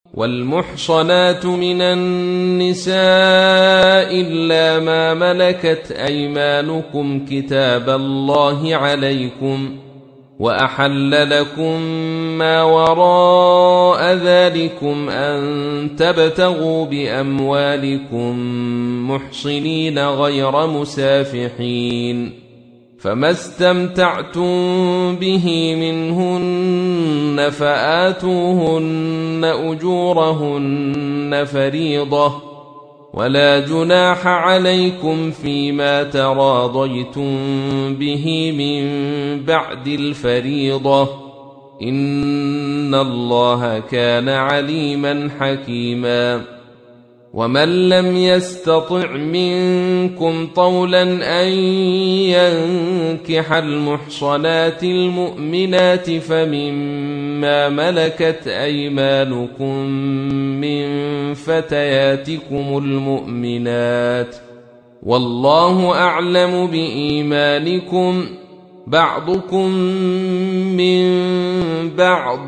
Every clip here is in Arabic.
والمحصنات من النساء إلا ما ملكت أيمانكم كتاب الله عليكم، وأحل لكم ما وراء ذلكم أن تبتغوا بأموالكم محصنين غير مسافحين، فما استمتعتم به منهن فآتوهن أجورهن فريضة، ولا جناح عليكم فيما تراضيتم به من بعد الفريضة، إن الله كان عليما حكيما. ومن لم يستطع منكم طولا أن ينكح المحصنات المؤمنات فمما ملكت أيمانكم من فتياتكم المؤمنات، والله أعلم بإيمانكم، بعضكم من بعض،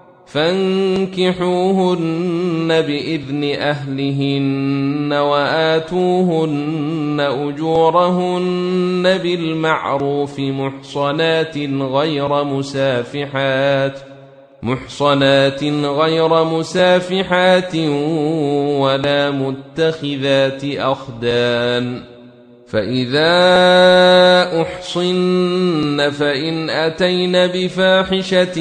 فانكحوهن بإذن أهلهن وآتوهن أجورهن بالمعروف محصنات غير مسافحات ولا متخذات أخدان، فإذا أحصن فإن أتين بفاحشة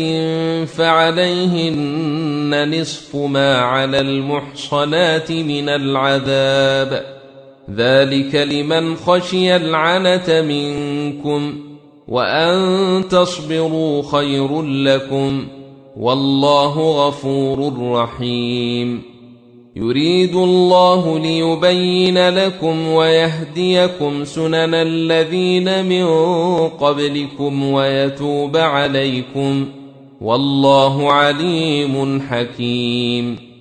فعليهن نصف ما على المحصنات من العذاب، ذلك لمن خشي العنة منكم، وأن تصبروا خير لكم، والله غفور رحيم. يريد الله ليبين لكم ويهديكم سنن الذين من قبلكم ويتوب عليكم، والله عليم حكيم.